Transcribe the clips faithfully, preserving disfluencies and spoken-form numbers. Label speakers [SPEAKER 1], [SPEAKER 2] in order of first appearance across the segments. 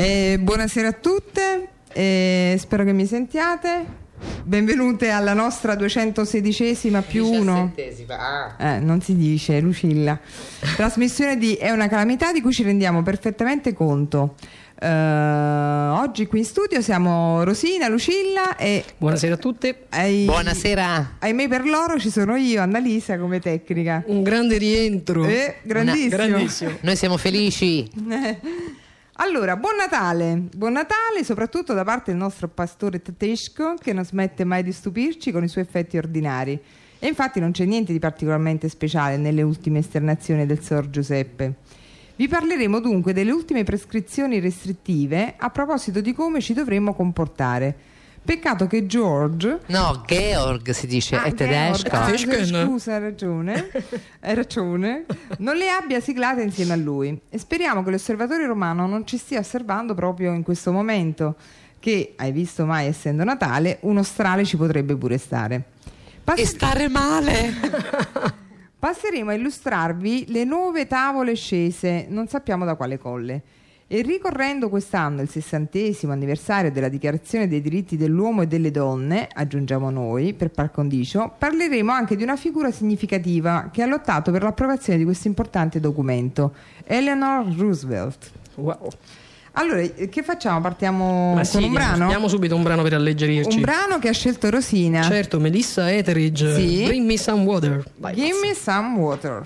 [SPEAKER 1] Eh, buonasera a tutte, eh, spero che mi sentiate. Benvenute alla nostra duecentosedicesima più uno.
[SPEAKER 2] Ah.
[SPEAKER 1] Eh, non si dice, Lucilla. Trasmissione di È una calamità di cui ci rendiamo perfettamente conto. Uh, oggi qui in studio siamo Rosina, Lucilla e
[SPEAKER 3] buonasera a tutte.
[SPEAKER 2] Ai, buonasera.
[SPEAKER 1] Ahimè per loro ci sono io, Annalisa, come tecnica.
[SPEAKER 3] Un grande rientro.
[SPEAKER 1] Eh, grandissimo.
[SPEAKER 3] Una, grandissimo.
[SPEAKER 2] Noi siamo felici.
[SPEAKER 1] Allora, buon Natale, buon Natale soprattutto da parte del nostro pastore Tedesco, che non smette mai di stupirci con i suoi effetti ordinari. E infatti non c'è niente di particolarmente speciale nelle ultime esternazioni del Sor Giuseppe. Vi parleremo dunque delle ultime prescrizioni restrittive a proposito di come ci dovremmo comportare. Peccato che George...
[SPEAKER 2] No, Georg si dice,
[SPEAKER 1] ah,
[SPEAKER 2] è tedesco.
[SPEAKER 1] Ah, scusa, hai ragione, hai ragione. Non le abbia siglate insieme a lui. E speriamo che l'osservatore romano non ci stia osservando proprio in questo momento, che, hai visto mai essendo Natale, uno strale ci potrebbe pure stare.
[SPEAKER 2] Passer- e stare male!
[SPEAKER 1] Passeremo a illustrarvi le nuove tavole scese, non sappiamo da quale colle. E ricorrendo quest'anno il sessantesimo anniversario della Dichiarazione dei diritti dell'uomo e delle donne, aggiungiamo noi, per par condicio, parleremo anche di una figura significativa che ha lottato per l'approvazione di questo importante documento, Eleanor Roosevelt.
[SPEAKER 3] Wow.
[SPEAKER 1] Allora, che facciamo? Partiamo
[SPEAKER 3] Ma
[SPEAKER 1] con
[SPEAKER 3] sì,
[SPEAKER 1] un
[SPEAKER 3] diamo,
[SPEAKER 1] brano?
[SPEAKER 3] Diamo subito un brano per alleggerirci.
[SPEAKER 1] Un brano che ha scelto Rosina.
[SPEAKER 3] Certo, Melissa Etheridge.
[SPEAKER 1] Sì.
[SPEAKER 3] Bring me some water. Vai,
[SPEAKER 1] Give
[SPEAKER 3] pazzi.
[SPEAKER 1] me some water.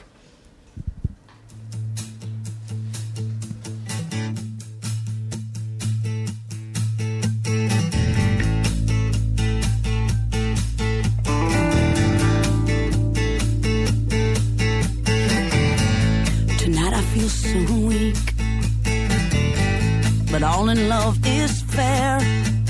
[SPEAKER 4] So weak, but all in love is fair.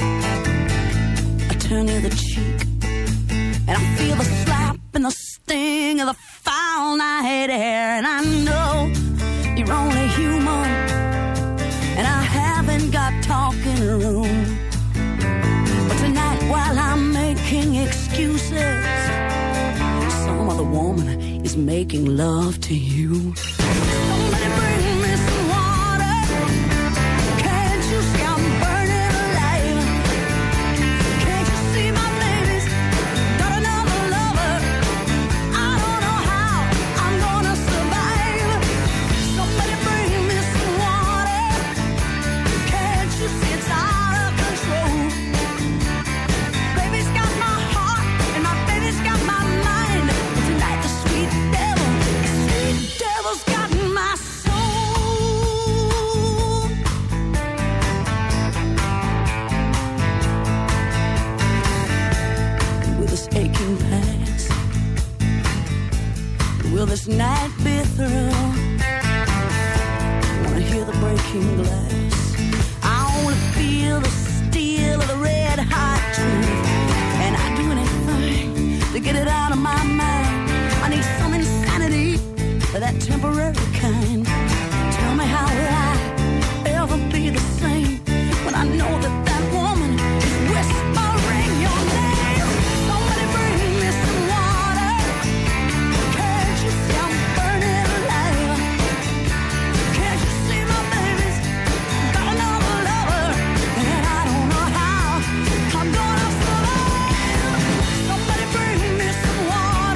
[SPEAKER 4] I turn you the cheek, and I feel the slap and the sting of the foul night air. And I know you're only human, and I haven't got talking room. But tonight, while I'm making excuses, some other woman is making love to you. Somebody bring me some water. Can't you see I'm burning alive? Can't you see my baby's got another lover? I don't know how I'm gonna survive. Somebody bring me some water. Can't you see it's out of control? Baby's got my heart and my baby's got my mind. But tonight the sweet devil, the sweet devil's got my soul. And will this aching pass? Will this night be through? I wanna hear the breaking glass. I wanna feel the steel of the red hot truth. And I'd do anything to get it out of my mind. I need some insanity, that temporary kind. Tell me, how will I ever be the same when I know that that woman is whispering your name? Somebody bring me some water. Can't you see I'm burning alive? Can't you see my baby's got another lover? And I don't know how I'm gonna survive. Somebody bring me some water.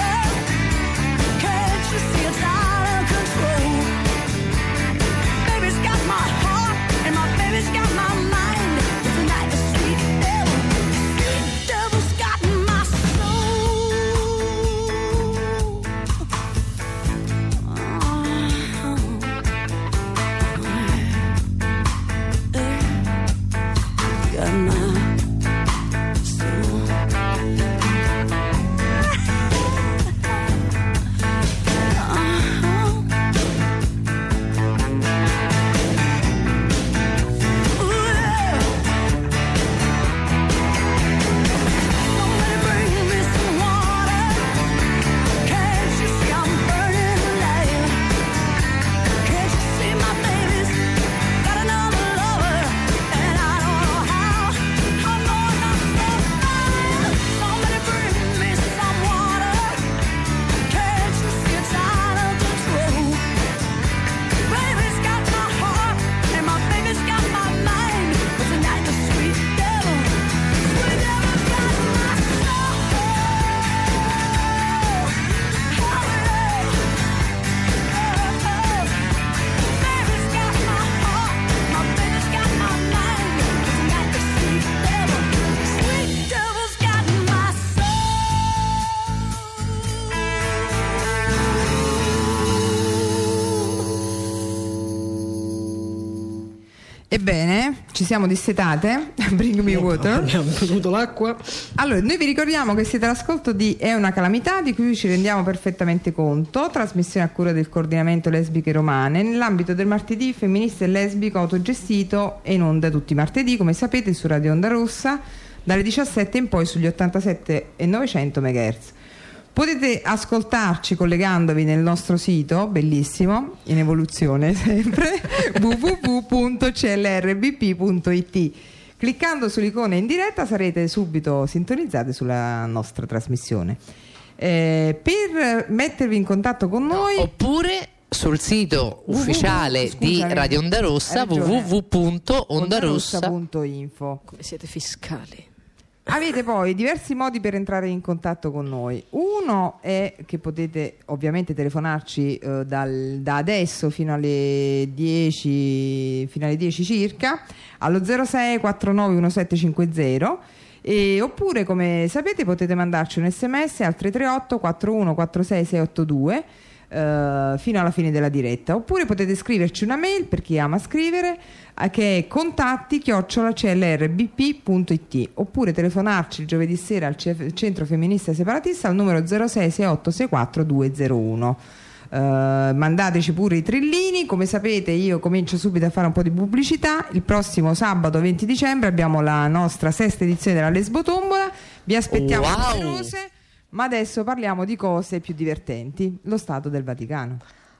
[SPEAKER 1] Ebbene, ci siamo dissetate. Bring me water.
[SPEAKER 3] Abbiamo bevuto l'acqua.
[SPEAKER 1] Allora, noi vi ricordiamo che siete all'ascolto di È una calamità, di cui ci rendiamo perfettamente conto, trasmissione a cura del coordinamento lesbiche romane, nell'ambito del martedì femminista e lesbico autogestito e in onda tutti i martedì, come sapete, su Radio Onda Rossa, dalle diciassette in poi sugli ottantasette e novecento megahertz. Potete ascoltarci collegandovi nel nostro sito, bellissimo, in evoluzione sempre, w w w punto c l r b p punto i t. Cliccando sull'icona in diretta sarete subito sintonizzati sulla nostra trasmissione. Eh, per mettervi in contatto con noi...
[SPEAKER 2] Oppure sul sito
[SPEAKER 1] w w w
[SPEAKER 2] ufficiale
[SPEAKER 1] scusami,
[SPEAKER 2] di Radio Onda Rossa, w w w punto ondarossa
[SPEAKER 1] punto info.
[SPEAKER 3] Come siete fiscali.
[SPEAKER 1] Avete poi diversi modi per entrare in contatto con noi. Uno è che potete ovviamente telefonarci eh, dal, da adesso fino alle dieci, fino alle dieci circa, allo zero sei quattro nove uno sette cinque zero, e, oppure, come sapete, potete mandarci un sms al tre tre otto quattro uno quattro sei sei otto due Uh, fino alla fine della diretta, oppure potete scriverci una mail, per chi ama scrivere, uh, che è contatti chiocciola c l r b p punto i t, oppure telefonarci il giovedì sera al C- Centro Femminista Separatista al numero zero sei sei otto sei quattro due zero uno. Uh, mandateci pure i trillini. Come sapete, io comincio subito a fare un po' di pubblicità. Il prossimo sabato venti dicembre abbiamo la nostra sesta edizione della Lesbotombola, vi aspettiamo
[SPEAKER 2] wow.
[SPEAKER 1] numerose. Ma adesso parliamo di cose più divertenti. Lo Stato del Vaticano.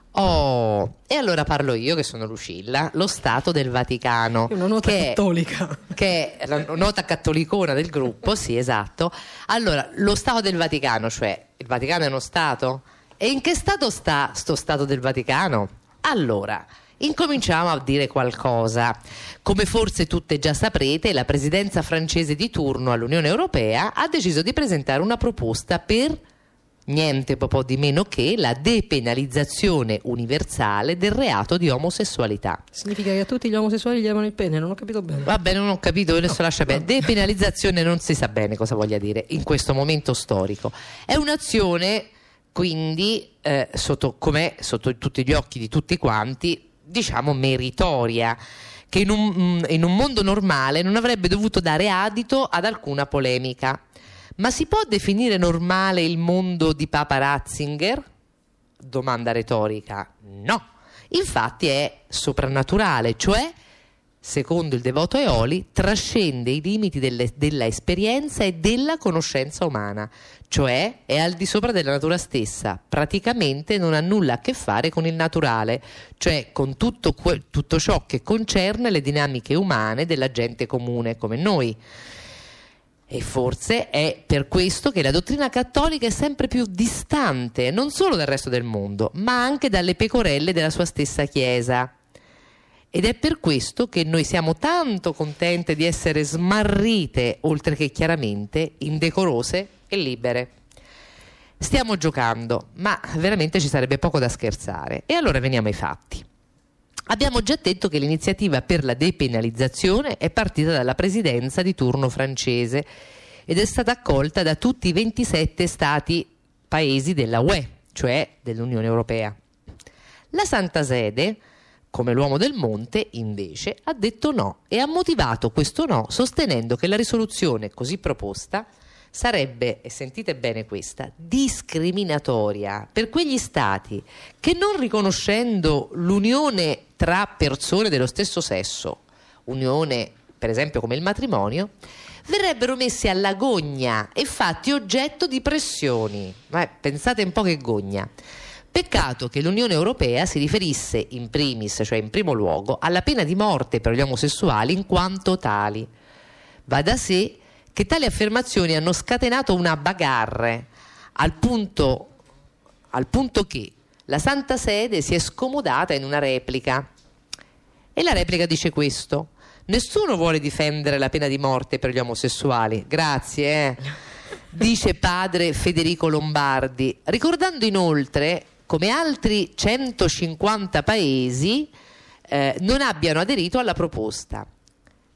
[SPEAKER 2] Oh, e allora parlo io, che sono Lucilla. Lo Stato del Vaticano,
[SPEAKER 3] È una nota
[SPEAKER 2] che
[SPEAKER 3] cattolica.
[SPEAKER 2] è, che è la nota cattolicona del gruppo. Sì, esatto. Allora, lo Stato del Vaticano, cioè il Vaticano è uno Stato? E in che stato sta sto Stato del Vaticano? Allora, incominciamo a dire qualcosa. Come forse tutte già saprete, la presidenza francese di turno all'Unione Europea ha deciso di presentare una proposta per niente po' di meno che la depenalizzazione universale del reato di omosessualità.
[SPEAKER 3] Significa che a tutti gli omosessuali gli amano il pene, non ho capito bene.
[SPEAKER 2] Va bene, non ho capito, adesso no, lascia bene. Depenalizzazione non si sa bene cosa voglia dire in questo momento storico. È un'azione, quindi, eh, sotto, com'è, sotto tutti gli occhi di tutti quanti, diciamo meritoria, che in un, in un mondo normale non avrebbe dovuto dare adito ad alcuna polemica. Ma si può definire normale il mondo di Papa Ratzinger? Domanda retorica. No, infatti è soprannaturale, cioè, secondo il devoto Eoli, trascende i limiti delle, della esperienza e della conoscenza umana, cioè è al di sopra della natura stessa, praticamente non ha nulla a che fare con il naturale, cioè con tutto, que- tutto ciò che concerne le dinamiche umane della gente comune come noi. E forse è per questo che la dottrina cattolica è sempre più distante, non solo dal resto del mondo, ma anche dalle pecorelle della sua stessa Chiesa. Ed è per questo che noi siamo tanto contente di essere smarrite, oltre che chiaramente indecorose e libere. Stiamo giocando, ma veramente ci sarebbe poco da scherzare. E allora veniamo ai fatti. Abbiamo già detto che l'iniziativa per la depenalizzazione è partita dalla presidenza di turno francese ed è stata accolta da tutti i ventisette stati paesi della U E, cioè dell'Unione Europea. La Santa Sede, come l'uomo del monte, invece, ha detto no e ha motivato questo no sostenendo che la risoluzione così proposta sarebbe, e sentite bene questa, discriminatoria per quegli stati che, non riconoscendo l'unione tra persone dello stesso sesso, unione per esempio come il matrimonio, verrebbero messi alla gogna e fatti oggetto di pressioni. Eh, pensate un po' che gogna. Peccato che l'Unione Europea si riferisse in primis, cioè in primo luogo, alla pena di morte per gli omosessuali in quanto tali. Va da sé che tali affermazioni hanno scatenato una bagarre al punto, al punto che la Santa Sede si è scomodata in una replica. E la replica dice questo: nessuno vuole difendere la pena di morte per gli omosessuali. Grazie, eh. Dice padre Federico Lombardi, ricordando inoltre come altri centocinquanta paesi eh, non abbiano aderito alla proposta.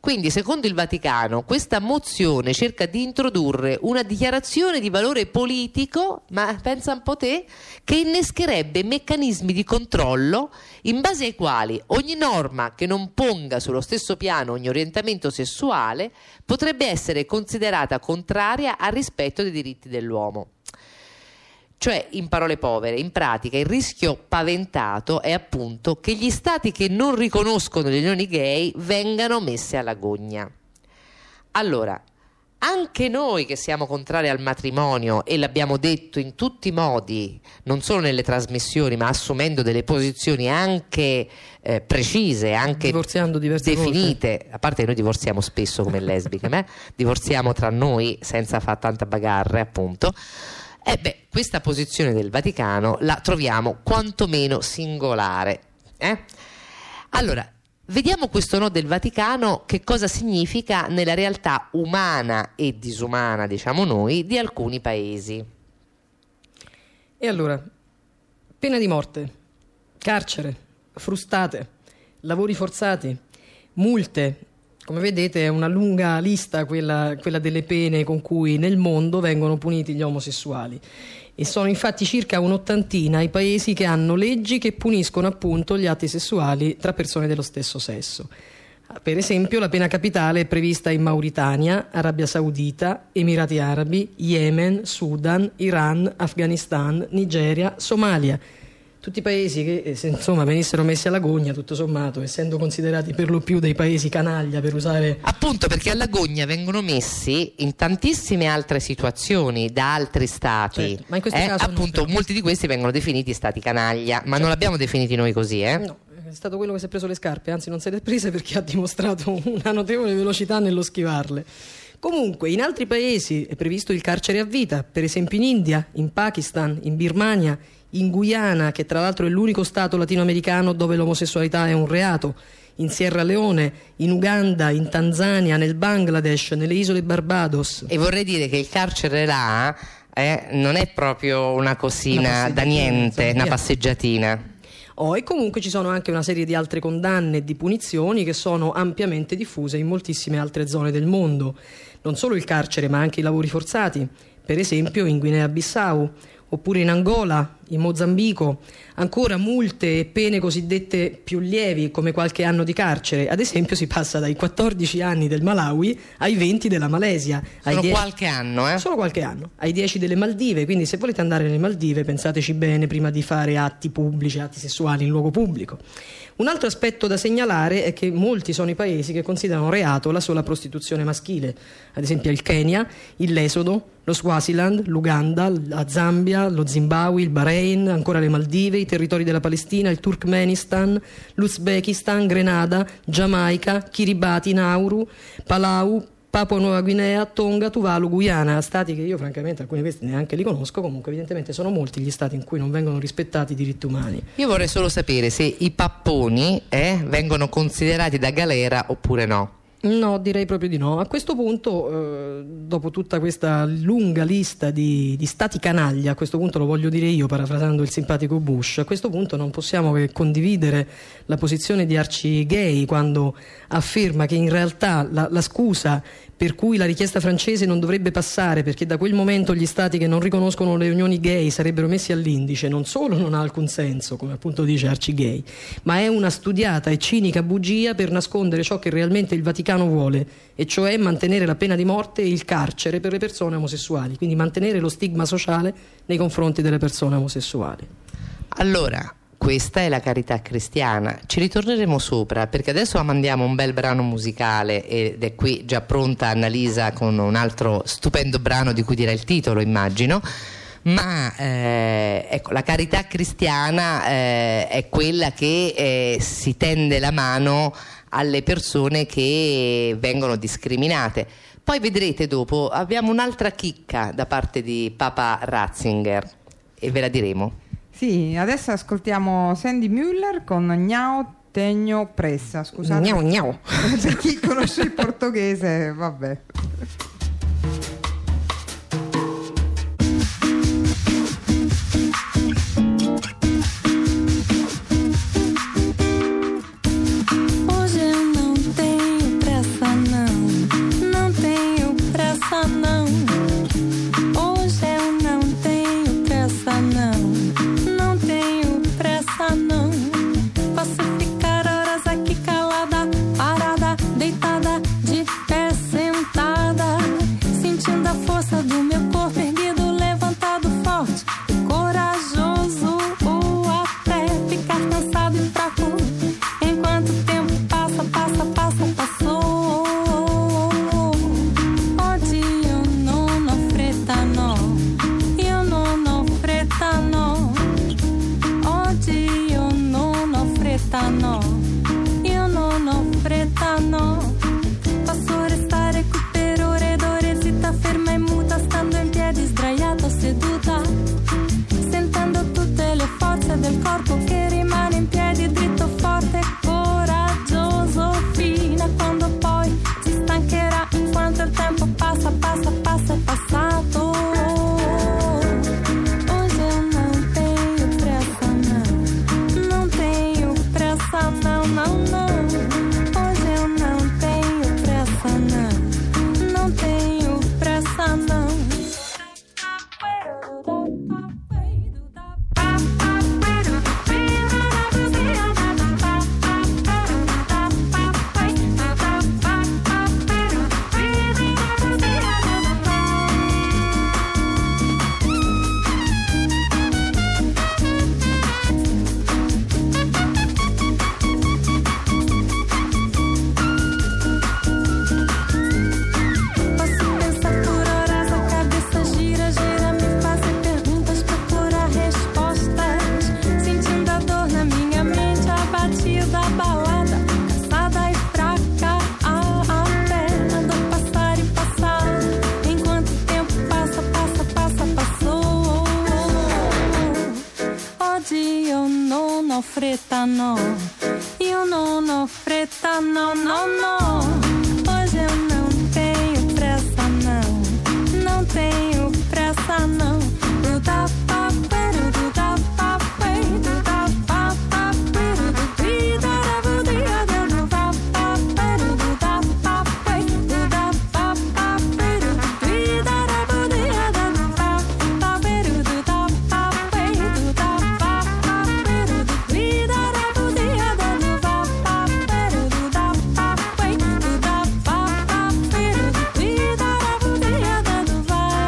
[SPEAKER 2] Quindi, secondo il Vaticano, questa mozione cerca di introdurre una dichiarazione di valore politico, ma pensa un po' te, che innescherebbe meccanismi di controllo in base ai quali ogni norma che non ponga sullo stesso piano ogni orientamento sessuale potrebbe essere considerata contraria al rispetto dei diritti dell'uomo. Cioè, in parole povere, in pratica il rischio paventato è appunto che gli stati che non riconoscono le unioni gay vengano messi alla gogna. Allora, anche noi che siamo contrari al matrimonio, e l'abbiamo detto in tutti i modi, non solo nelle trasmissioni, ma assumendo delle posizioni anche eh, precise, anche
[SPEAKER 3] divorziando diverse
[SPEAKER 2] definite,
[SPEAKER 3] volte.
[SPEAKER 2] a parte che noi divorziamo spesso come lesbiche, ma divorziamo tra noi senza fare tanta bagarre, appunto. Eh beh, questa posizione del Vaticano la troviamo quantomeno singolare. Eh? Allora, vediamo questo no del Vaticano che cosa significa nella realtà umana e disumana, diciamo noi, di alcuni paesi.
[SPEAKER 3] E allora, pena di morte, carcere, frustate, lavori forzati, multe. Come vedete è una lunga lista quella, quella delle pene con cui nel mondo vengono puniti gli omosessuali, e sono infatti circa un'ottantina i paesi che hanno leggi che puniscono appunto gli atti sessuali tra persone dello stesso sesso. Per esempio la pena capitale è prevista in Mauritania, Arabia Saudita, Emirati Arabi, Yemen, Sudan, Iran, Afghanistan, Nigeria, Somalia. Tutti i paesi che se insomma venissero messi alla gogna, tutto sommato, essendo considerati per lo più dei paesi canaglia, per usare...
[SPEAKER 2] Appunto, perché alla gogna vengono messi in tantissime altre situazioni da altri stati.
[SPEAKER 3] Certo, ma in questo
[SPEAKER 2] eh?
[SPEAKER 3] caso
[SPEAKER 2] appunto
[SPEAKER 3] non...
[SPEAKER 2] molti di questi vengono definiti stati canaglia, ma
[SPEAKER 3] certo.
[SPEAKER 2] non l'abbiamo definiti noi così, eh?
[SPEAKER 3] No, è stato quello che si è preso le scarpe, anzi non se le è prese perché ha dimostrato una notevole velocità nello schivarle. Comunque, in altri paesi è previsto il carcere a vita, per esempio in India, in Pakistan, in Birmania, in Guyana, che tra l'altro è l'unico stato latinoamericano dove l'omosessualità è un reato, in Sierra Leone, in Uganda, in Tanzania, nel Bangladesh, nelle isole Barbados.
[SPEAKER 2] E vorrei dire che il carcere là eh, non è proprio una cosina
[SPEAKER 3] Una
[SPEAKER 2] da niente,
[SPEAKER 3] insomma,
[SPEAKER 2] una
[SPEAKER 3] via.
[SPEAKER 2] passeggiatina.
[SPEAKER 3] Oh, e comunque ci sono anche una serie di altre condanne e di punizioni che sono ampiamente diffuse in moltissime altre zone del mondo. Non solo il carcere, ma anche i lavori forzati, per esempio in Guinea-Bissau, oppure in Angola, in Mozambico, ancora multe e pene cosiddette più lievi come qualche anno di carcere. Ad esempio si passa dai quattordici anni del Malawi ai venti della Malesia.
[SPEAKER 2] Sono
[SPEAKER 3] ai die-
[SPEAKER 2] qualche anno, eh?
[SPEAKER 3] Solo qualche anno, ai dieci delle Maldive. Quindi se volete andare nelle Maldive pensateci bene prima di fare atti pubblici, atti sessuali in luogo pubblico. Un altro aspetto da segnalare è che molti sono i paesi che considerano reato la sola prostituzione maschile, ad esempio il Kenya, il Lesodo, lo Swaziland, l'Uganda, la Zambia, lo Zimbabwe, il Bahrain, ancora le Maldive, i territori della Palestina, il Turkmenistan, l'Uzbekistan, Grenada, Giamaica, Kiribati, Nauru, Palau, Papua Nuova Guinea, Tonga, Tuvalu, Guyana, stati che io francamente alcuni di questi neanche li conosco, comunque evidentemente sono molti gli stati in cui non vengono rispettati i diritti umani.
[SPEAKER 2] Io vorrei solo sapere se i papponi eh, vengono considerati da galera oppure no.
[SPEAKER 3] No, direi proprio di no. A questo punto, eh, dopo tutta questa lunga lista di, di stati canaglia, a questo punto lo voglio dire io parafrasando il simpatico Bush, a questo punto non possiamo che condividere la posizione di Archie Gay quando afferma che in realtà la, la scusa per cui la richiesta francese non dovrebbe passare perché da quel momento gli stati che non riconoscono le unioni gay sarebbero messi all'indice non solo non ha alcun senso, come appunto dice Archie Gay, ma è una studiata e cinica bugia per nascondere ciò che realmente il Vaticano vuole, e cioè mantenere la pena di morte e il carcere per le persone omosessuali, quindi mantenere lo stigma sociale nei confronti delle persone omosessuali.
[SPEAKER 2] Allora, questa è la carità cristiana. Ci ritorneremo sopra perché adesso mandiamo un bel brano musicale ed è qui già pronta Annalisa con un altro stupendo brano di cui dirà il titolo, immagino. Ma eh, ecco, la carità cristiana eh, è quella che eh, si tende la mano alle persone che vengono discriminate. Poi vedrete dopo, abbiamo un'altra chicca da parte di Papa Ratzinger e ve la diremo.
[SPEAKER 1] Sì, adesso ascoltiamo Sandy Muller con Gnao Tegno Pressa. Scusate,
[SPEAKER 3] Gnao gnao.
[SPEAKER 1] per chi conosce il portoghese, vabbè.
[SPEAKER 5] Hoje eu não tenho pressa fretta, no, io non ho fretta, no. Posso restare qui per ore ed ore, zitta, ferma e muta, stando in piedi, sdraiata o seduta, sentendo tutte le forze del corpo che rimane in piedi, dritto, forte, coraggioso, fino a quando poi si stancherà, in quanto il tempo passa, passa, passa, è passato. Hoje eu não tenho pressa, não, não tenho pressa, não, não, não. Hoje eu não tenho pressa, não, não tenho pressa, não. Fretta, no, io non ho fretta, no, no, no. Hoje eu não tenho pressa, não, não tenho pressa, não. Do da pa, pero do da pa, pe, do da pa, pa, pero do di da da bu di da do pa, pa, pero do da pa, pe, do da pa, pa, pero do di da da bu di da do pa, pa, pero do da pa, pe, do da pa, pa, pero do di da da bu di da do pa, pa, pero do da pa, pe, do da pa, pa, pero do di da da bu di da do vai.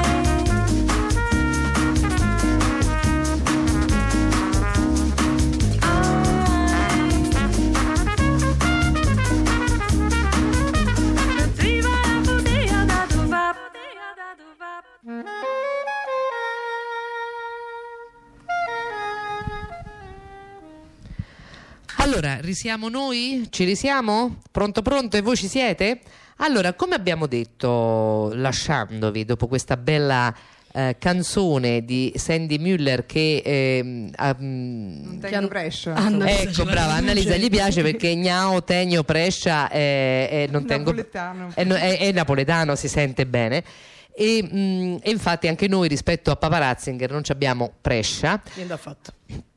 [SPEAKER 2] Allora, risiamo noi? Ci risiamo? Pronto pronto? E voi ci siete? Allora, come abbiamo detto, lasciandovi dopo questa bella eh, canzone di Sandy Muller che ehm, ha, mm,
[SPEAKER 1] Non tengo prescia.
[SPEAKER 3] Annalisa
[SPEAKER 2] ecco,
[SPEAKER 3] ce la
[SPEAKER 2] brava, Annalisa
[SPEAKER 3] traduce.
[SPEAKER 2] gli piace perché gnao, tegno, prescia è, è- non tengo
[SPEAKER 1] Napoletano.
[SPEAKER 2] è, è- è napoletano, si sente bene. E, mm, e infatti anche noi rispetto a Papa Ratzinger non ci abbiamo prescia.
[SPEAKER 3] Niente affatto.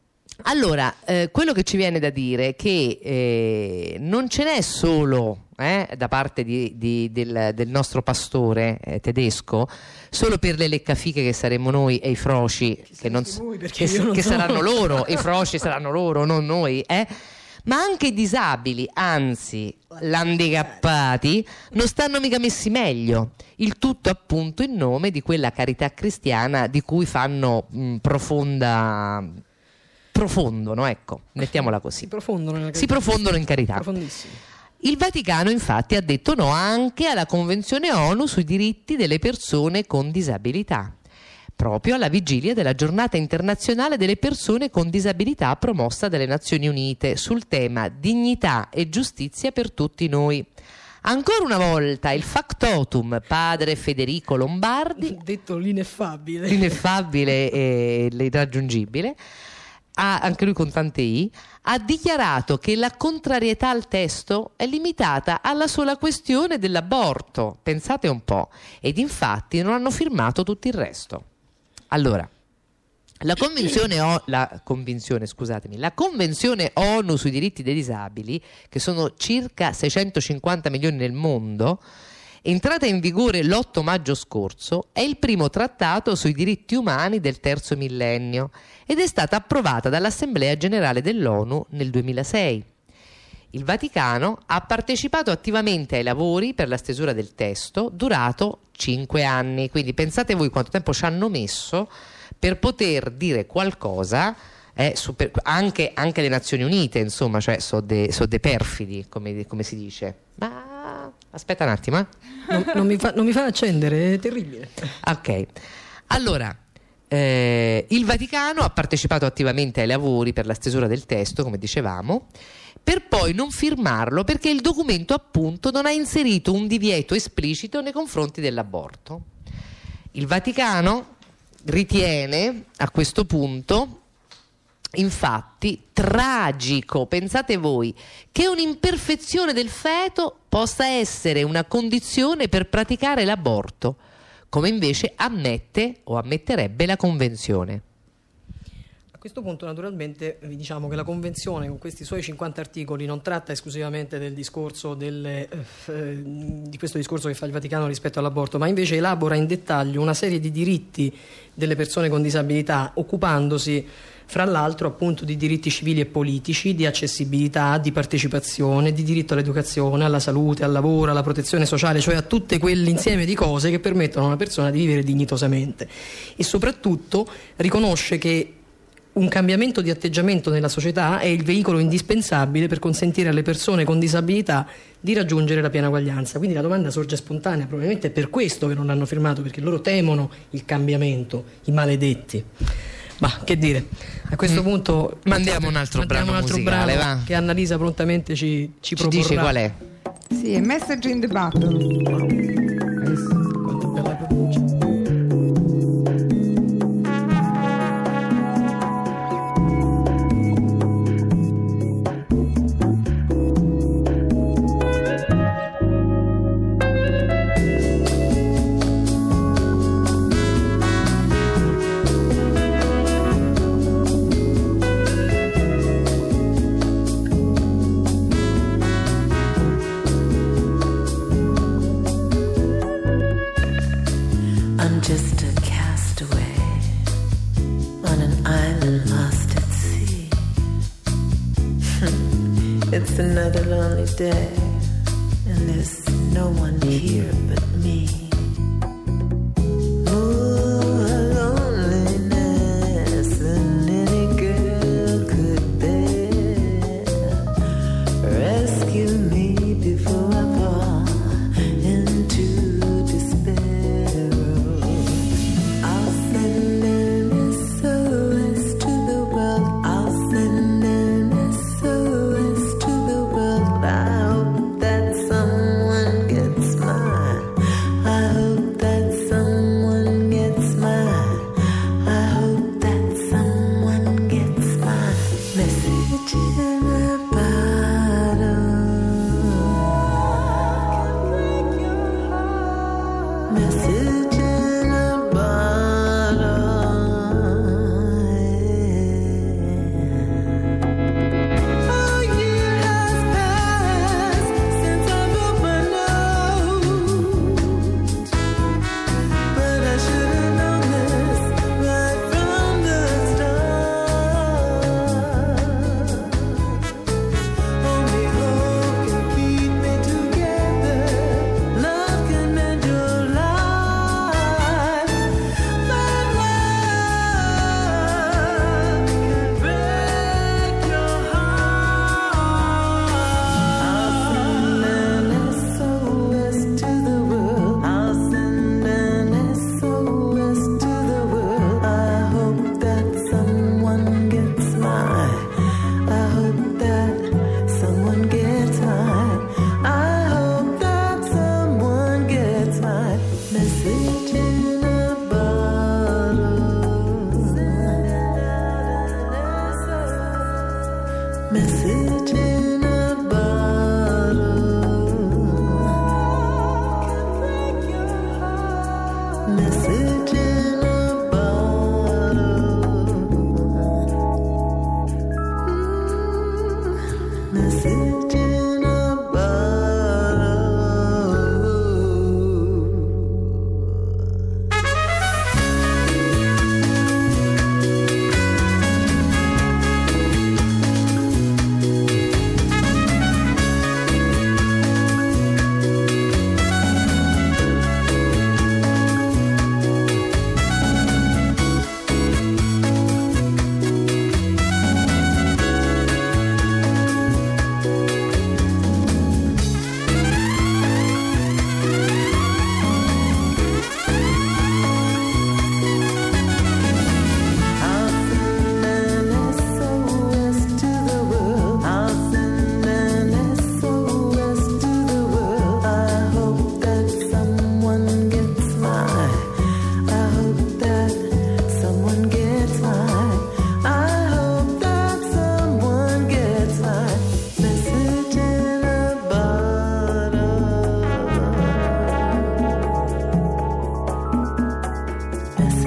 [SPEAKER 2] Allora, eh, quello che ci viene da dire è che eh, non ce n'è solo eh, da parte di- di- del, del nostro pastore eh, tedesco, solo per le leccafiche che saremo noi e i froci, che, non, s-
[SPEAKER 3] voi, perché
[SPEAKER 2] che,
[SPEAKER 3] io non
[SPEAKER 2] che
[SPEAKER 3] sono.
[SPEAKER 2] saranno loro, i froci saranno loro, non noi, eh? Ma anche i disabili, anzi l'handicappati, non stanno mica messi meglio. Il tutto appunto in nome di quella carità cristiana di cui fanno mh, profonda... profondono, ecco, mettiamola così.
[SPEAKER 3] Si profondono nella
[SPEAKER 2] Si
[SPEAKER 3] carità.
[SPEAKER 2] profondono in carità.
[SPEAKER 3] Profondissimi.
[SPEAKER 2] Il Vaticano infatti ha detto no anche alla Convenzione ONU sui diritti delle persone con disabilità, proprio alla vigilia della giornata internazionale delle persone con disabilità promossa dalle Nazioni Unite sul tema dignità e giustizia per tutti noi. Ancora una volta il factotum padre Federico Lombardi,
[SPEAKER 3] Detto l'ineffabile.
[SPEAKER 2] l'ineffabile e l'irraggiungibile, ha, anche lui con tante i, ha dichiarato che la contrarietà al testo è limitata alla sola questione dell'aborto, pensate un po', ed infatti non hanno firmato tutto il resto. Allora, la convenzione, o, la, convenzione, scusatemi, la convenzione ONU sui diritti dei disabili, che sono circa seicentocinquanta milioni nel mondo, entrata in vigore l'otto maggio scorso, è il primo trattato sui diritti umani del terzo millennio ed è stata approvata dall'Assemblea Generale dell'ONU nel duemilasei. Il Vaticano ha partecipato attivamente ai lavori per la stesura del testo, durato cinque anni, quindi pensate voi quanto tempo ci hanno messo per poter dire qualcosa. Eh, super, anche, anche le Nazioni Unite, insomma, cioè sono dei so de perfidi, come, come si dice. Ma aspetta un attimo, eh.
[SPEAKER 3] Non, non mi fa, non mi fa accendere, è terribile.
[SPEAKER 2] Ok, allora eh, il Vaticano ha partecipato attivamente ai lavori per la stesura del testo, come dicevamo, per poi non firmarlo perché il documento appunto non ha inserito un divieto esplicito nei confronti dell'aborto. Il Vaticano ritiene a questo punto, infatti, tragico, pensate voi, che un'imperfezione del feto possa essere una condizione per praticare l'aborto, come invece ammette o ammetterebbe la Convenzione.
[SPEAKER 3] A questo punto naturalmente vi diciamo che la Convenzione con questi suoi cinquanta articoli non tratta esclusivamente del discorso delle, eh, di questo discorso che fa il Vaticano rispetto all'aborto, ma invece elabora in dettaglio una serie di diritti delle persone con disabilità, occupandosi fra l'altro appunto di diritti civili e politici, di accessibilità, di partecipazione, di diritto all'educazione, alla salute, al lavoro, alla protezione sociale, cioè a tutte quell'insieme di cose che permettono a una persona di vivere dignitosamente, e soprattutto riconosce che un cambiamento di atteggiamento nella società è il veicolo indispensabile per consentire alle persone con disabilità di raggiungere la piena uguaglianza. Quindi la domanda sorge spontanea, probabilmente è per questo che non hanno firmato, perché loro temono il cambiamento, i maledetti. Ma che dire, a questo mm. punto
[SPEAKER 2] mandiamo un altro
[SPEAKER 3] mandiamo
[SPEAKER 2] brano
[SPEAKER 3] un altro
[SPEAKER 2] musicale,
[SPEAKER 3] brano
[SPEAKER 2] va.
[SPEAKER 3] Che Annalisa prontamente ci, ci,
[SPEAKER 2] ci
[SPEAKER 3] proporrà.
[SPEAKER 2] dice qual è?
[SPEAKER 1] Sì, è Message in the Battle.
[SPEAKER 3] Quando bella pronuncia.
[SPEAKER 6] Just a castaway on an island lost at sea. It's another lonely day, and there's no one here but me. Oh, loneliness than any girl could bear. Rescue me before I fall into despair. I'll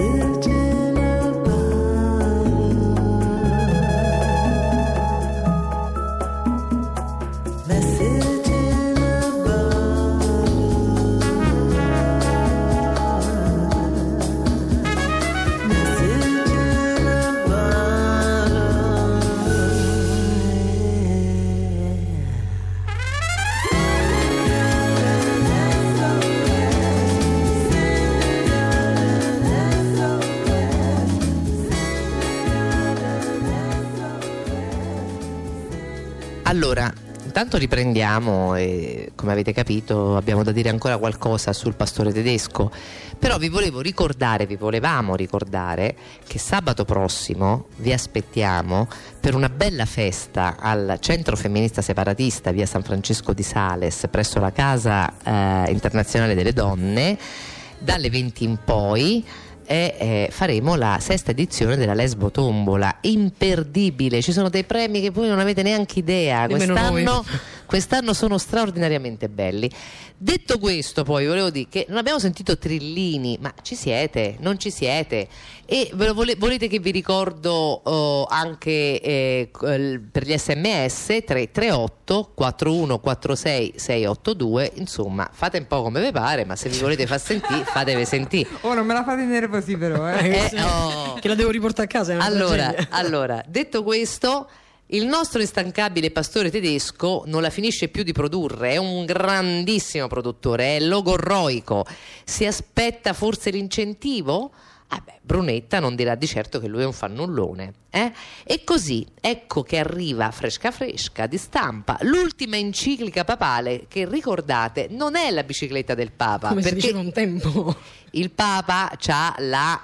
[SPEAKER 6] Message in a bottle. Message in a bottle. Message in a bottle.
[SPEAKER 2] Allora, intanto riprendiamo e, come avete capito, abbiamo da dire ancora qualcosa sul pastore tedesco. Però vi volevo ricordare, vi volevamo ricordare che sabato prossimo vi aspettiamo per una bella festa al Centro Femminista Separatista via San Francesco di Sales presso la Casa eh, Internazionale delle Donne dalle venti in poi. E eh, faremo la sesta edizione della Lesbo Tombola, imperdibile, ci sono dei premi che voi non avete neanche idea.
[SPEAKER 3] Nemmeno
[SPEAKER 2] Quest'anno,
[SPEAKER 3] noi.
[SPEAKER 2] quest'anno sono straordinariamente belli. Detto questo, poi volevo dire che non abbiamo sentito trillini, ma ci siete, non ci siete? E ve lo vole- volete che vi ricordo oh, anche eh, per gli sms tre tre otto quattro uno quattro sei sei otto due, insomma fate un po' come vi pare, ma se vi volete far sentire fatevi sentire.
[SPEAKER 1] Oh, non me la fate nervosi però, eh.
[SPEAKER 2] Eh, oh.
[SPEAKER 3] Che la devo riportare a casa. È una
[SPEAKER 2] Allora,
[SPEAKER 3] tragedia.
[SPEAKER 2] allora, detto questo, il nostro instancabile pastore tedesco non la finisce più di produrre, è un grandissimo produttore, è logorroico. Si aspetta forse l'incentivo? Ah beh, Brunetta non dirà di certo che lui è un fannullone, eh? E così ecco che arriva fresca fresca di stampa l'ultima enciclica papale, che ricordate non è la bicicletta del Papa,
[SPEAKER 3] Come si
[SPEAKER 2] perché
[SPEAKER 3] diceva un tempo.
[SPEAKER 2] il Papa c'ha la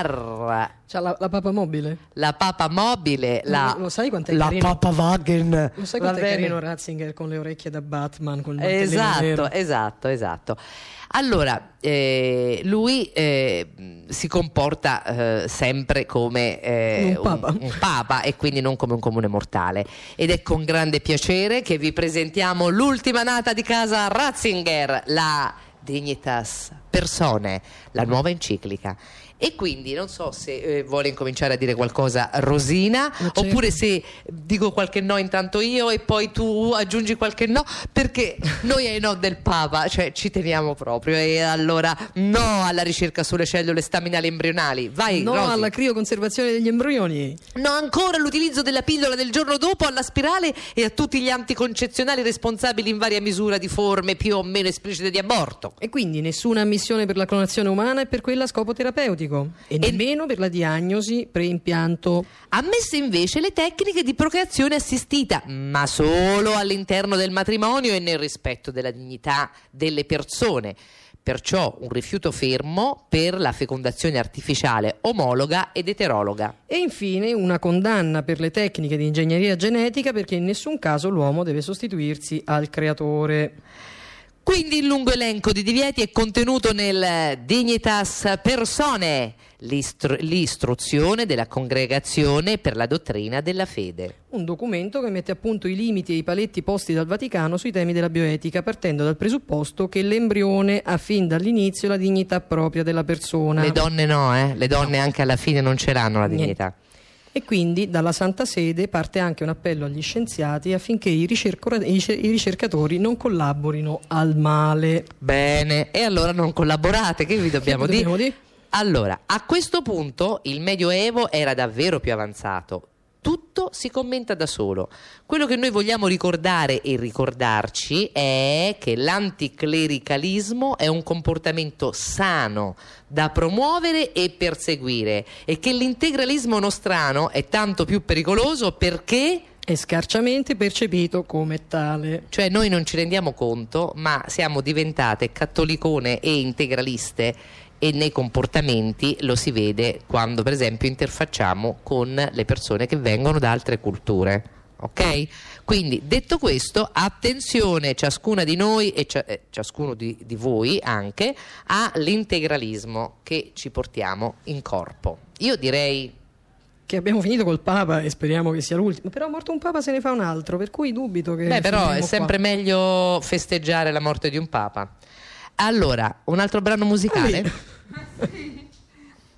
[SPEAKER 2] car,
[SPEAKER 3] C'ha la, la papa mobile.
[SPEAKER 2] la papa mobile, la,
[SPEAKER 3] lo sai quanto è
[SPEAKER 2] la
[SPEAKER 3] carino?
[SPEAKER 2] papa wagon.
[SPEAKER 3] Lo sai
[SPEAKER 2] Va
[SPEAKER 3] quanto è
[SPEAKER 2] bene?
[SPEAKER 3] carino Ratzinger con le orecchie da Batman, col mantellino
[SPEAKER 2] Esatto,
[SPEAKER 3] nero?
[SPEAKER 2] esatto, esatto. Allora, eh, lui eh, si comporta eh, sempre come eh,
[SPEAKER 3] Un papa.
[SPEAKER 2] un papa e quindi non come un comune mortale. Ed è con grande piacere che vi presentiamo l'ultima nata di casa Ratzinger, la Dignitas Personae, la nuova enciclica. E quindi non so se eh, vuole incominciare a dire qualcosa Rosina,
[SPEAKER 3] certo.
[SPEAKER 2] oppure se dico qualche no intanto io e poi tu aggiungi qualche no, perché noi ai no del Papa, cioè ci teniamo proprio. E allora no alla ricerca sulle cellule staminali embrionali, vai
[SPEAKER 3] No
[SPEAKER 2] Rosy.
[SPEAKER 3] alla crioconservazione degli embrioni.
[SPEAKER 2] No ancora all'utilizzo della pillola del giorno dopo, alla spirale e a tutti gli anticoncezionali responsabili in varia misura di forme più o meno esplicite di aborto.
[SPEAKER 3] E quindi nessuna ammissione per la clonazione umana e per quella a scopo terapeutico. E nemmeno per la diagnosi preimpianto.
[SPEAKER 2] Ammesse invece le tecniche di procreazione assistita, ma solo all'interno del matrimonio e nel rispetto della dignità delle persone. Perciò un rifiuto fermo per la fecondazione artificiale omologa ed eterologa.
[SPEAKER 3] E infine una condanna per le tecniche di ingegneria genetica, perché in nessun caso l'uomo deve sostituirsi al creatore.
[SPEAKER 2] Quindi il lungo elenco di divieti è contenuto nel Dignitas Personae, l'istru- l'istruzione della Congregazione per la dottrina della fede.
[SPEAKER 3] Un documento che mette a punto i limiti e i paletti posti dal Vaticano sui temi della bioetica, partendo dal presupposto che l'embrione ha fin dall'inizio la dignità propria della persona.
[SPEAKER 2] Le donne no, eh? Le donne anche alla fine non ce l'hanno la dignità.
[SPEAKER 3] E quindi dalla Santa Sede parte anche un appello agli scienziati affinché i, ricercora- i ricercatori non collaborino al male.
[SPEAKER 2] Bene, e allora non collaborate, che vi dobbiamo
[SPEAKER 3] Che
[SPEAKER 2] dire?
[SPEAKER 3] dobbiamo dire?
[SPEAKER 2] Allora, a questo punto il Medioevo era davvero più avanzato. Tutto si commenta da solo. Quello che noi vogliamo ricordare e ricordarci è che l'anticlericalismo è un comportamento sano da promuovere e perseguire, e che l'integralismo nostrano è tanto più pericoloso perché...
[SPEAKER 3] È scarsamente percepito come tale.
[SPEAKER 2] Cioè noi non ci rendiamo conto, ma siamo diventate cattolicone e integraliste, e nei comportamenti lo si vede quando per esempio interfacciamo con le persone che vengono da altre culture. Ok? Quindi detto questo, attenzione ciascuna di noi e cia- eh, ciascuno di, di voi anche all'integralismo che ci portiamo in corpo. Io direi
[SPEAKER 3] Che abbiamo finito col Papa e speriamo che sia l'ultimo. Però morto un Papa se ne fa un altro, per cui dubito che...
[SPEAKER 2] beh, però è
[SPEAKER 3] finiremo
[SPEAKER 2] sempre
[SPEAKER 3] qua.
[SPEAKER 2] meglio festeggiare la morte di un papa. Allora, un altro brano musicale?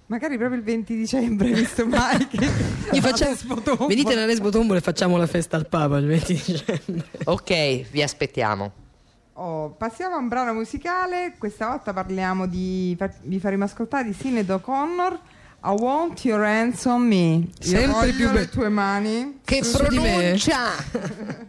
[SPEAKER 1] Magari proprio il venti dicembre, visto mai che
[SPEAKER 3] Gli facciamo, venite alla Lesbo Tombola e facciamo la festa al Papa il venti dicembre.
[SPEAKER 2] Ok, vi aspettiamo.
[SPEAKER 1] Oh, passiamo a un brano musicale. Questa volta parliamo di vi faremo ascoltare di Sinéad O'Connor, I Want Your Hands on Me. Io
[SPEAKER 3] Sempre
[SPEAKER 1] voglio
[SPEAKER 3] più be-
[SPEAKER 1] le tue mani
[SPEAKER 2] Che
[SPEAKER 3] Su di me.
[SPEAKER 2] pronuncia!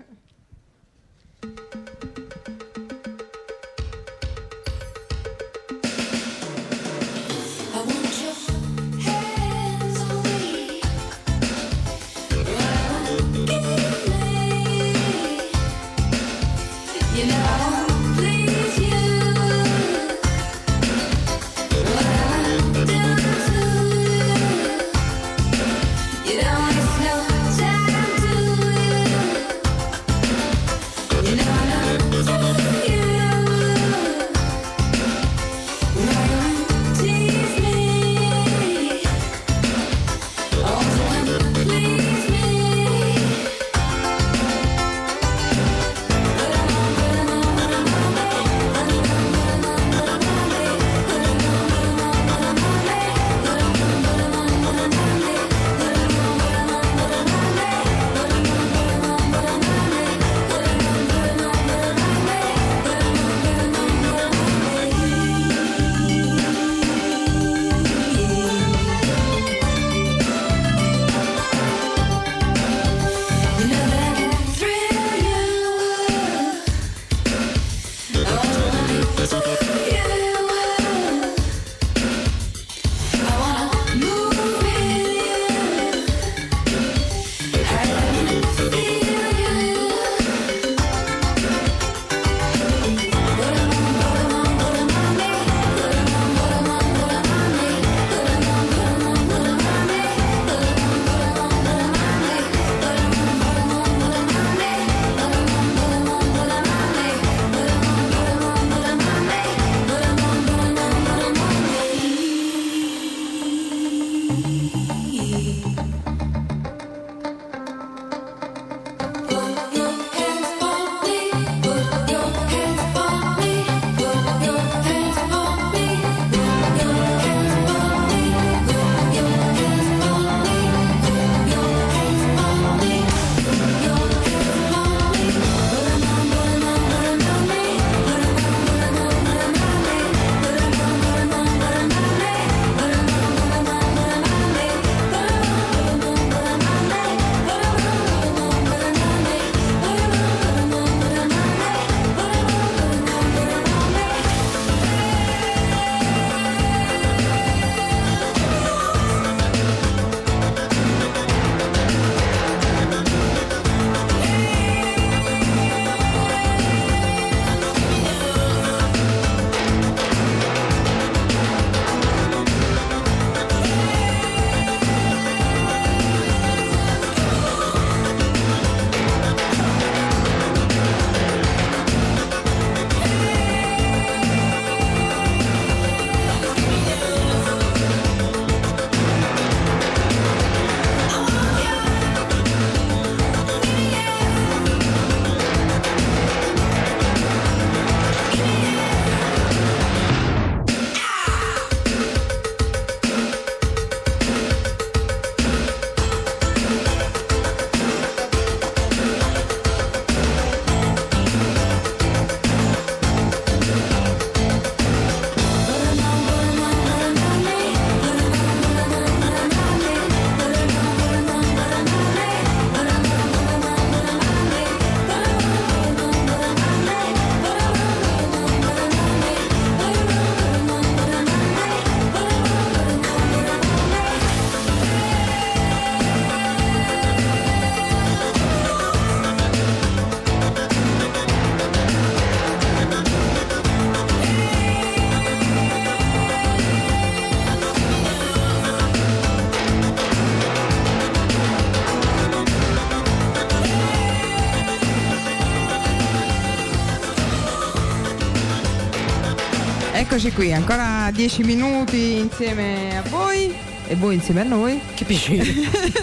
[SPEAKER 1] Eccoci qui, ancora dieci minuti insieme a voi e voi insieme a noi.
[SPEAKER 3] Che piacere.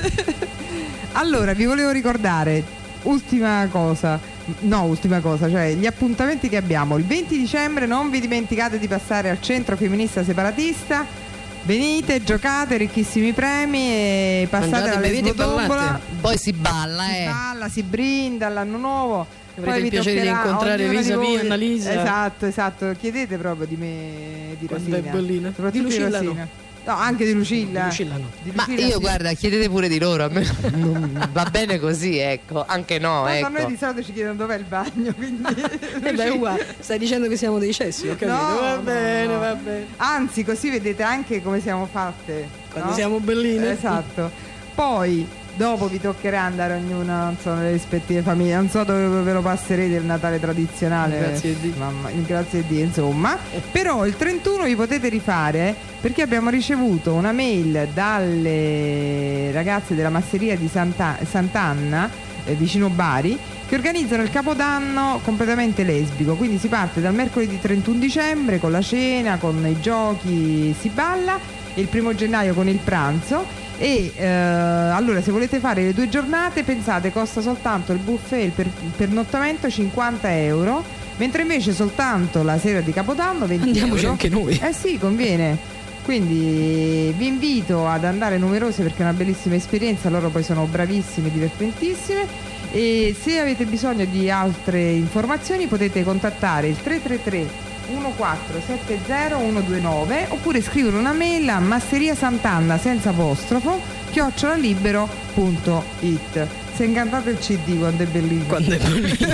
[SPEAKER 1] Allora, vi volevo ricordare, ultima cosa, no ultima cosa, cioè gli appuntamenti che abbiamo. Il venti dicembre non vi dimenticate di passare al Centro Femminista Separatista, Venite, giocate, ricchissimi premi e passate
[SPEAKER 3] Mangiate,
[SPEAKER 1] alla
[SPEAKER 3] bevete e
[SPEAKER 1] Lesbotombola.
[SPEAKER 3] ballate.
[SPEAKER 2] Poi si balla,
[SPEAKER 1] Si
[SPEAKER 2] eh.
[SPEAKER 1] balla, si brinda all'anno nuovo.
[SPEAKER 3] Avrete
[SPEAKER 1] Poi
[SPEAKER 3] il
[SPEAKER 1] vi
[SPEAKER 3] piacere di
[SPEAKER 1] toccherà
[SPEAKER 3] incontrare
[SPEAKER 1] ognuno di
[SPEAKER 3] vis-à-vis
[SPEAKER 1] voi.
[SPEAKER 3] Annalisa.
[SPEAKER 1] Esatto, esatto. Chiedete proprio di me, di
[SPEAKER 3] Quando
[SPEAKER 1] Rosina.
[SPEAKER 3] è bellina.
[SPEAKER 1] Soprattutto
[SPEAKER 3] Di Lucilla
[SPEAKER 1] Rosina.
[SPEAKER 3] no.
[SPEAKER 1] No, anche di Lucilla.
[SPEAKER 3] Di Lucilla no.
[SPEAKER 1] Di
[SPEAKER 2] Ma
[SPEAKER 1] Lucilla
[SPEAKER 2] io
[SPEAKER 1] sì.
[SPEAKER 2] guarda, chiedete pure di loro, a me non va bene così, ecco, anche no,
[SPEAKER 1] Tanto
[SPEAKER 2] ecco.
[SPEAKER 1] a noi di solito ci chiedono dov'è il bagno, quindi
[SPEAKER 3] Eh beh, uguale. Stai dicendo che siamo dei cessi, ho capito?
[SPEAKER 1] No,
[SPEAKER 3] va
[SPEAKER 1] no.
[SPEAKER 3] bene, va bene.
[SPEAKER 1] Anzi, così vedete anche come siamo fatte.
[SPEAKER 3] Quando
[SPEAKER 1] no?
[SPEAKER 3] siamo belline.
[SPEAKER 1] Esatto. Poi dopo vi toccherà andare ognuno, non so, nelle rispettive famiglie. Non so dove ve lo passerete il Natale tradizionale.
[SPEAKER 3] Grazie a Dio.
[SPEAKER 1] Mamma, grazie a Dio, insomma. Però il trentuno vi potete rifare perché abbiamo ricevuto una mail dalle ragazze della masseria di Santa- Sant'Anna, eh, vicino Bari, che organizzano il Capodanno completamente lesbico. Quindi si parte dal mercoledì trentuno dicembre con la cena, con i giochi, si balla, e il primo gennaio con il pranzo. E eh, allora, se volete fare le due giornate, pensate, costa soltanto il buffet, il per- pernottamento cinquanta euro, mentre invece soltanto la sera di Capodanno venti
[SPEAKER 3] Andiamoci
[SPEAKER 1] euro.
[SPEAKER 3] anche noi.
[SPEAKER 1] Eh sì, conviene. Quindi vi invito ad andare numerose perché è una bellissima esperienza, loro poi sono bravissime, divertentissime, e se avete bisogno di altre informazioni potete contattare il tre tre tre uno quattro sette zero uno due nove oppure scrivere una mail a masteriasantanna senza apostrofo chiocciolalibero punto it. Si è incantato il C D quando è bellino.
[SPEAKER 3] Quando è bellino.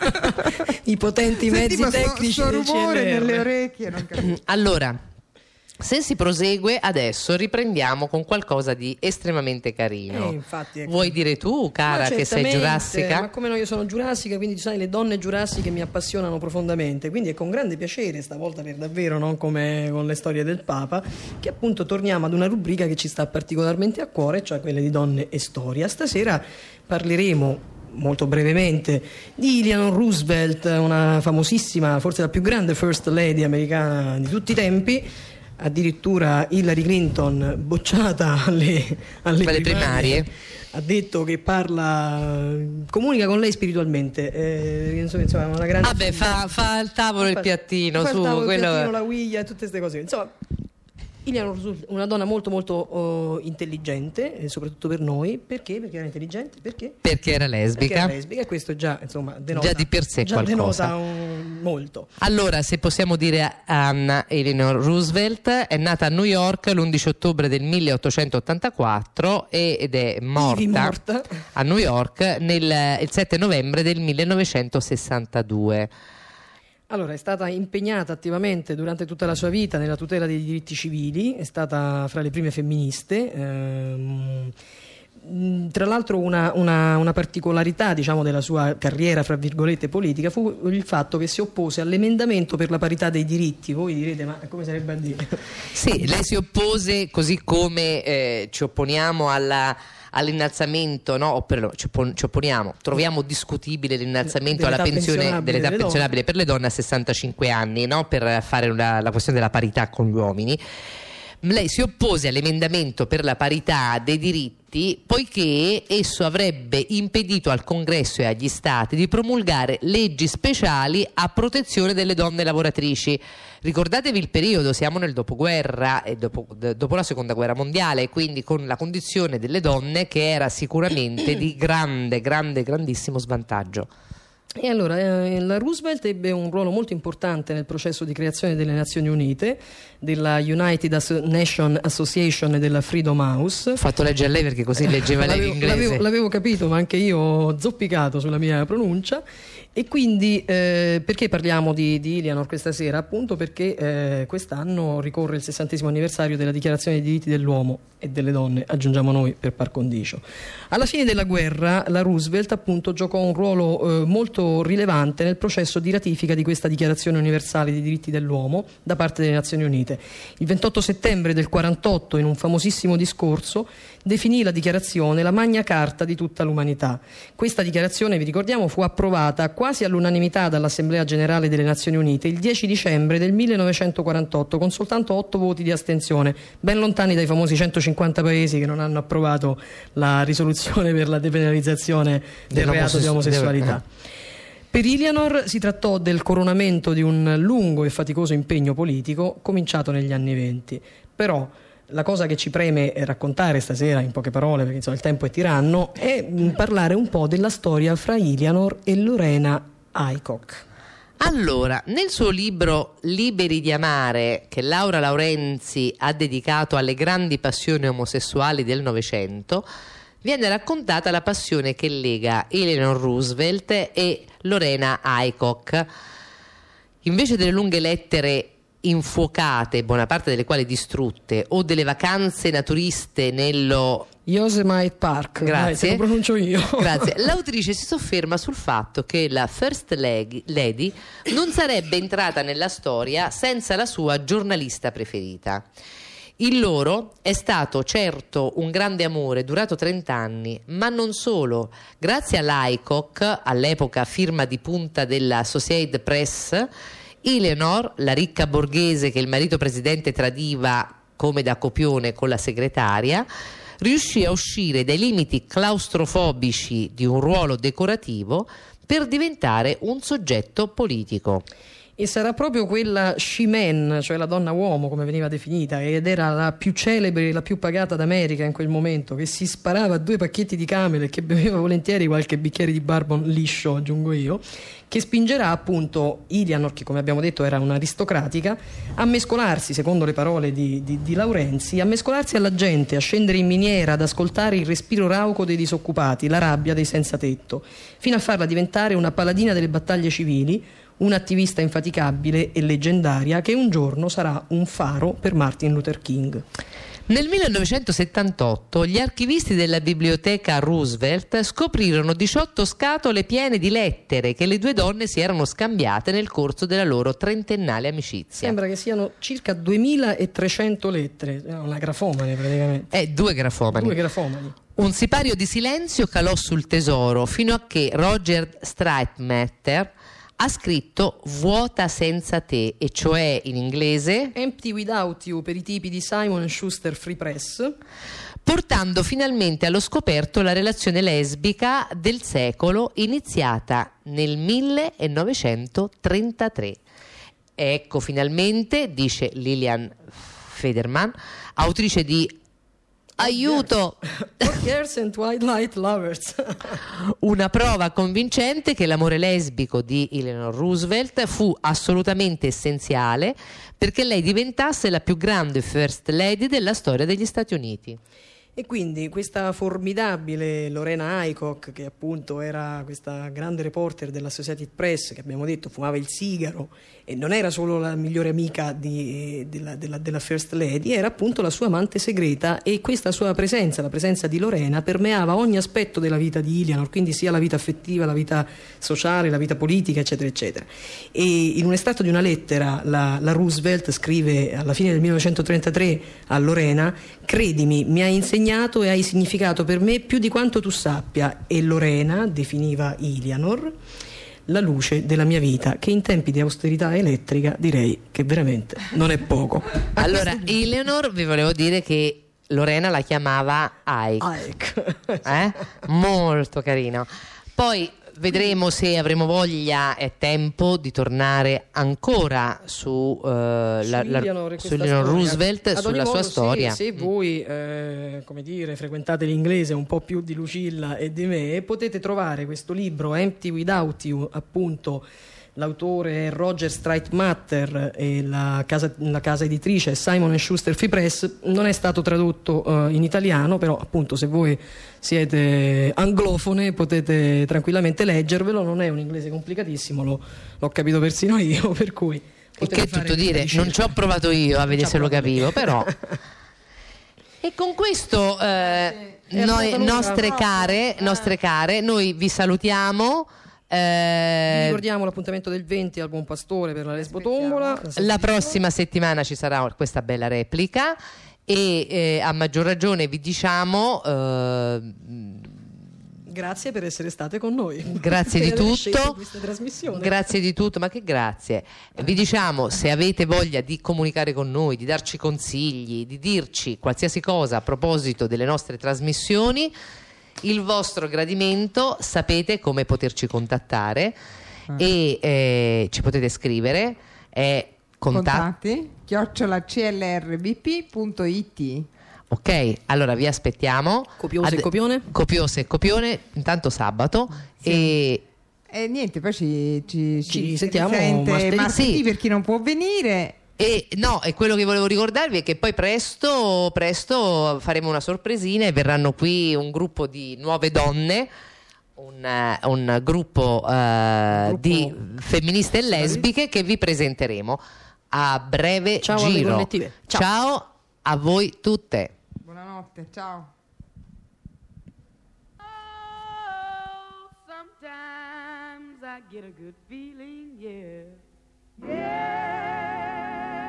[SPEAKER 3] I potenti mezzi
[SPEAKER 1] Senti, sto,
[SPEAKER 3] tecnici
[SPEAKER 1] sto
[SPEAKER 3] del
[SPEAKER 1] rumore
[SPEAKER 3] C N R.
[SPEAKER 1] nelle orecchie, non capisco.
[SPEAKER 2] Allora, se si prosegue adesso riprendiamo con qualcosa di estremamente carino.
[SPEAKER 3] Eh, infatti, ecco.
[SPEAKER 2] Vuoi dire tu, cara,
[SPEAKER 3] Ma
[SPEAKER 2] che sei
[SPEAKER 3] certamente,
[SPEAKER 2] giurassica?
[SPEAKER 3] Ma come no, io sono giurassica, quindi sai, le donne giurassiche mi appassionano profondamente, quindi è con grande piacere, stavolta per davvero, non come con le storie del Papa, che appunto torniamo ad una rubrica che ci sta particolarmente a cuore, cioè quelle di donne e storia. Stasera parleremo molto brevemente di Eleanor Roosevelt, una famosissima, forse la più grande first lady americana di tutti i tempi. Addirittura Hillary Clinton, bocciata alle, alle
[SPEAKER 2] Alle
[SPEAKER 3] primarie,
[SPEAKER 2] primarie.
[SPEAKER 3] ha detto che parla, comunica con lei spiritualmente. Eh, insomma, insomma, una grande.
[SPEAKER 2] Vabbè, fa, fa il tavolo e il piattino,
[SPEAKER 3] fa il
[SPEAKER 2] su
[SPEAKER 3] tavolo, il
[SPEAKER 2] quello.
[SPEAKER 3] piattino, la guiglia e tutte queste cose. Insomma, Eleanor Roosevelt, una donna molto molto oh, intelligente, eh, soprattutto per noi. Perché? Perché era intelligente? Perché?
[SPEAKER 2] Perché era
[SPEAKER 3] Perché
[SPEAKER 2] lesbica.
[SPEAKER 3] era lesbica, e questo già, insomma, denota,
[SPEAKER 2] Già di per sé
[SPEAKER 3] già
[SPEAKER 2] qualcosa.
[SPEAKER 3] denota un- molto.
[SPEAKER 2] Allora, se possiamo dire a Anna Eleanor Roosevelt, è nata a New York l'undici ottobre del milleottocentottantaquattro e- ed è morta,
[SPEAKER 3] Ivi morta.
[SPEAKER 2] a New York nel, il sette novembre del millenovecentosessantadue.
[SPEAKER 3] Allora, è stata impegnata attivamente durante tutta la sua vita nella tutela dei diritti civili, è stata fra le prime femministe. ehm, mh, Tra l'altro una, una- una particolarità, diciamo, della sua carriera, fra virgolette, politica fu il fatto che si oppose all'emendamento per la parità dei diritti. Voi direte, ma come sarebbe a dire?
[SPEAKER 2] Sì, lei si oppose, così come eh, ci opponiamo alla- all'innalzamento, no? O per- ci, oppon- ci opponiamo, troviamo discutibile l'innalzamento alla
[SPEAKER 3] Dell'età
[SPEAKER 2] pensione
[SPEAKER 3] pensionabile
[SPEAKER 2] dell'età
[SPEAKER 3] delle
[SPEAKER 2] pensionabile per le donne a sessantacinque anni, no? Per fare una- la questione della parità con gli uomini. Lei si oppose all'emendamento per la parità dei diritti poiché esso avrebbe impedito al Congresso e agli Stati di promulgare leggi speciali a protezione delle donne lavoratrici. Ricordatevi il periodo, siamo nel dopoguerra e dopo, d- dopo la seconda guerra mondiale, quindi con la condizione delle donne che era sicuramente di grande, grande, grandissimo svantaggio.
[SPEAKER 3] E allora eh, la Roosevelt ebbe un ruolo molto importante nel processo di creazione delle Nazioni Unite, della United As- Nation Association e della Freedom House.
[SPEAKER 2] Ho fatto leggere a lei perché così leggeva lei
[SPEAKER 3] L'avevo-
[SPEAKER 2] l'inglese.
[SPEAKER 3] L'avevo, l'avevo capito, ma anche io ho zoppicato sulla mia pronuncia. E quindi eh, perché parliamo di, di Eleanor questa sera? Appunto perché eh, quest'anno ricorre il sessantesimo anniversario della Dichiarazione dei diritti dell'uomo e delle donne, aggiungiamo noi per par condicio. Alla fine della guerra la Roosevelt appunto giocò un ruolo eh, molto rilevante nel processo di ratifica di questa Dichiarazione universale dei diritti dell'uomo da parte delle Nazioni Unite. Il ventotto settembre del quarantotto, in un famosissimo discorso, definì la dichiarazione la Magna Carta di tutta l'umanità. Questa dichiarazione, vi ricordiamo, fu approvata quasi all'unanimità dall'Assemblea Generale delle Nazioni Unite il dieci dicembre del millenovecentoquarantotto, con soltanto otto voti di astensione, ben lontani dai famosi centocinquanta paesi che non hanno approvato la risoluzione per la depenalizzazione del reato di omosessualità. Per Eleanor si trattò del coronamento di un lungo e faticoso impegno politico cominciato negli anni venti, però la cosa che ci preme raccontare stasera in poche parole, perché insomma il tempo è tiranno, è mh, parlare un po' della storia fra Eleanor e Lorena Aycock.
[SPEAKER 2] Allora, nel suo libro Liberi di amare, che Laura Laurenzi ha dedicato alle grandi passioni omosessuali del Novecento, viene raccontata la passione che lega Eleanor Roosevelt e Lorena Aycock. Invece delle lunghe lettere infuocate, buona parte delle quali distrutte, o delle vacanze naturiste nello
[SPEAKER 3] Yosemite Park,
[SPEAKER 2] Grazie.
[SPEAKER 3] Dai, se lo pronuncio io.
[SPEAKER 2] Grazie. L'autrice si sofferma sul fatto che la First Lady non sarebbe entrata nella storia senza la sua giornalista preferita. Il loro è stato certo un grande amore durato trent'anni, ma non solo. Grazie all'Aycock, all'epoca firma di punta della Associated Press, Eleanor, la ricca borghese che il marito presidente tradiva come da copione con la segretaria, riuscì a uscire dai limiti claustrofobici di un ruolo decorativo per diventare un soggetto politico.
[SPEAKER 3] E sarà proprio quella she-man, cioè la donna uomo come veniva definita, ed era la più celebre e la più pagata d'America in quel momento, che si sparava due pacchetti di camel e che beveva volentieri qualche bicchiere di bourbon liscio, aggiungo io, che spingerà appunto Eleanor, che come abbiamo detto era un'aristocratica, a mescolarsi, secondo le parole di, di, di Laurenzi, a mescolarsi alla gente, a scendere in miniera, ad ascoltare il respiro rauco dei disoccupati, la rabbia dei senza tetto, fino a farla diventare una paladina delle battaglie civili, un'attivista infaticabile e leggendaria che un giorno sarà un faro per Martin Luther King.
[SPEAKER 2] Nel millenovecentosettantotto gli archivisti della biblioteca Roosevelt scoprirono diciotto scatole piene di lettere che le due donne si erano scambiate nel corso della loro trentennale amicizia.
[SPEAKER 3] Sembra che siano circa duemilatrecento lettere, una grafomane praticamente.
[SPEAKER 2] Eh, due grafomani.
[SPEAKER 3] Due grafomani.
[SPEAKER 2] Un sipario di silenzio calò sul tesoro fino a che Roger Streitmatter ha scritto Vuota senza te, e cioè in inglese
[SPEAKER 3] Empty Without You per i tipi di Simon and Schuster Free Press,
[SPEAKER 2] portando finalmente allo scoperto la relazione lesbica del secolo iniziata nel millenovecentotrentatré. Ecco finalmente, dice Lillian Federman, autrice di Aiuto!
[SPEAKER 3] Hot Girls and Twilight Lovers.
[SPEAKER 2] Una prova convincente che l'amore lesbico di Eleanor Roosevelt fu assolutamente essenziale perché lei diventasse la più grande First Lady della storia degli Stati Uniti.
[SPEAKER 3] E quindi questa formidabile Lorena Aycock, che appunto era questa grande reporter dell'Associated Press, che abbiamo detto fumava il sigaro e non era solo la migliore amica di, della, della, della First Lady, era appunto la sua amante segreta, e questa sua presenza, la presenza di Lorena, permeava ogni aspetto della vita di Eleanor, quindi sia la vita affettiva, la vita sociale, la vita politica, eccetera eccetera. E in un estratto di una lettera la, la Roosevelt scrive alla fine del millenovecentotrentatré a Lorena: credimi, mi ha insegnato e hai significato per me più di quanto tu sappia. E Lorena definiva Eleanor la luce della mia vita, che in tempi di austerità elettrica direi che veramente non è poco.
[SPEAKER 2] Allora, Eleanor, vi volevo dire che Lorena la chiamava Ike,
[SPEAKER 3] Ike.
[SPEAKER 2] eh? Molto carino. Poi vedremo se avremo voglia e tempo di tornare ancora su, uh, la, la,
[SPEAKER 3] Eleanor,
[SPEAKER 2] su Eleanor Roosevelt,
[SPEAKER 3] Ad
[SPEAKER 2] sulla
[SPEAKER 3] ogni
[SPEAKER 2] sua
[SPEAKER 3] modo,
[SPEAKER 2] storia.
[SPEAKER 3] Se, se voi eh, come dire, frequentate l'inglese un po' più di Lucilla e di me, potete trovare questo libro Empty Without You, appunto. L'autore è Roger Streitmatter e la casa, la casa editrice è Simon and Schuster Free Press. Non è stato tradotto uh, in italiano, però appunto se voi siete anglofone potete tranquillamente leggervelo. Non è un inglese complicatissimo, lo, l'ho capito persino io, per cui
[SPEAKER 2] il che è tutto dire, non ci ho provato io a vedere se lo capivo, però e con questo eh, noi, nostre care nostre care noi vi salutiamo.
[SPEAKER 3] Vi ricordiamo l'appuntamento del venti al Buon Pastore per la Lesbo Tombola.
[SPEAKER 2] La prossima settimana ci sarà questa bella replica e eh, a maggior ragione vi diciamo eh,
[SPEAKER 3] grazie per essere state con noi.
[SPEAKER 2] Grazie di tutto.
[SPEAKER 3] Grazie
[SPEAKER 2] di tutto, ma che grazie. Vi diciamo, se avete voglia di comunicare con noi, di darci consigli, di dirci qualsiasi cosa a proposito delle nostre trasmissioni, il vostro gradimento, sapete come poterci contattare. ah. e eh, ci potete scrivere, è contatti,
[SPEAKER 1] contatti chiocciola c l r b p punto i t.
[SPEAKER 2] Ok, allora vi aspettiamo.
[SPEAKER 3] Copiose e copione.
[SPEAKER 2] Copiose e copione, intanto sabato. Sì. E
[SPEAKER 1] E niente, poi ci, ci,
[SPEAKER 3] Ci
[SPEAKER 1] ci
[SPEAKER 3] sentiamo
[SPEAKER 1] risente
[SPEAKER 3] martedì.
[SPEAKER 1] martedì
[SPEAKER 2] Sì.
[SPEAKER 1] per chi non può venire.
[SPEAKER 2] E no, e quello che volevo ricordarvi è che poi presto, presto faremo una sorpresina e verranno qui un gruppo di nuove donne, un, eh, un gruppo, eh,
[SPEAKER 3] gruppo
[SPEAKER 2] di femministe e lesbiche che vi presenteremo a breve
[SPEAKER 3] Ciao alle
[SPEAKER 2] giro.
[SPEAKER 3] collettive. Ciao.
[SPEAKER 2] Ciao a voi tutte.
[SPEAKER 1] Buonanotte, ciao.
[SPEAKER 4] Oh, sometimes I get a good feeling, yeah. Yeah.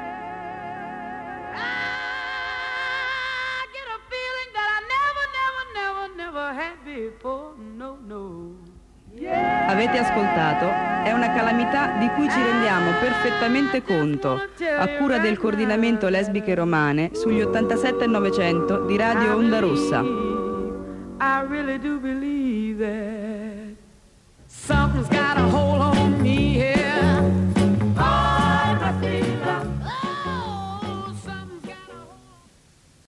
[SPEAKER 4] I get a feeling that I never, never, never, never had before. No, no.
[SPEAKER 7] Avete ascoltato? È una calamità di cui ci rendiamo perfettamente conto, a cura del coordinamento lesbiche romane sugli ottantasette e novecento di Radio Onda Rossa.
[SPEAKER 4] I really do believe that something's got a hold on